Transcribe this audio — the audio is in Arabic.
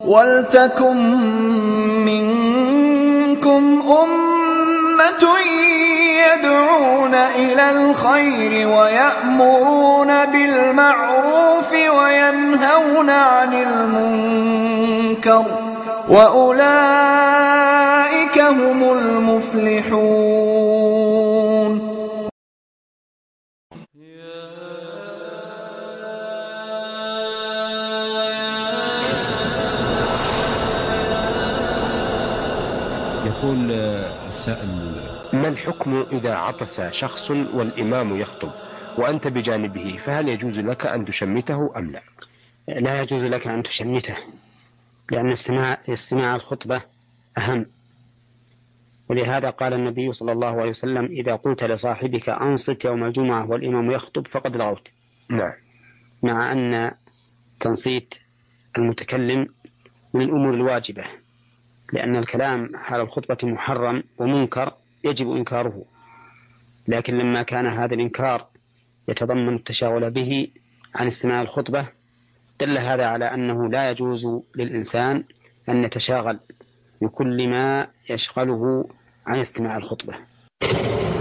وَلْتَكُن مِّنكُمْ أُمَّةٌ يَدْعُونَ إِلَى الْخَيْرِ وَيَأْمُرُونَ بِالْمَعْرُوفِ وَيَنْهَوْنَ عَنِ الْمُنكَرِ ۚ وَأُولَٰئِكَ هُمُ الْمُفْلِحُونَ. يقول السائل: ما الحكم إذا عطس شخص والإمام يخطب وأنت بجانبه، فهل يجوز لك أن تشمته أم لا؟ لا يجوز لك أن تشمته، لأن استماع الخطبة أهم، ولهذا قال النبي صلى الله عليه وسلم: إذا قلت لصاحبك أنصت يوم الجمعة والإمام يخطب فقد لغوت. نعم. مع أن تنصيت المتكلم من الأمور الواجبة، لأن الكلام حال الخطبة محرم ومنكر يجب إنكاره، لكن لما كان هذا الإنكار يتضمن التشاغل به عن استماع الخطبة دل هذا على أنه لا يجوز للإنسان أن يتشاغل بكل ما يشغله عن استماع الخطبة.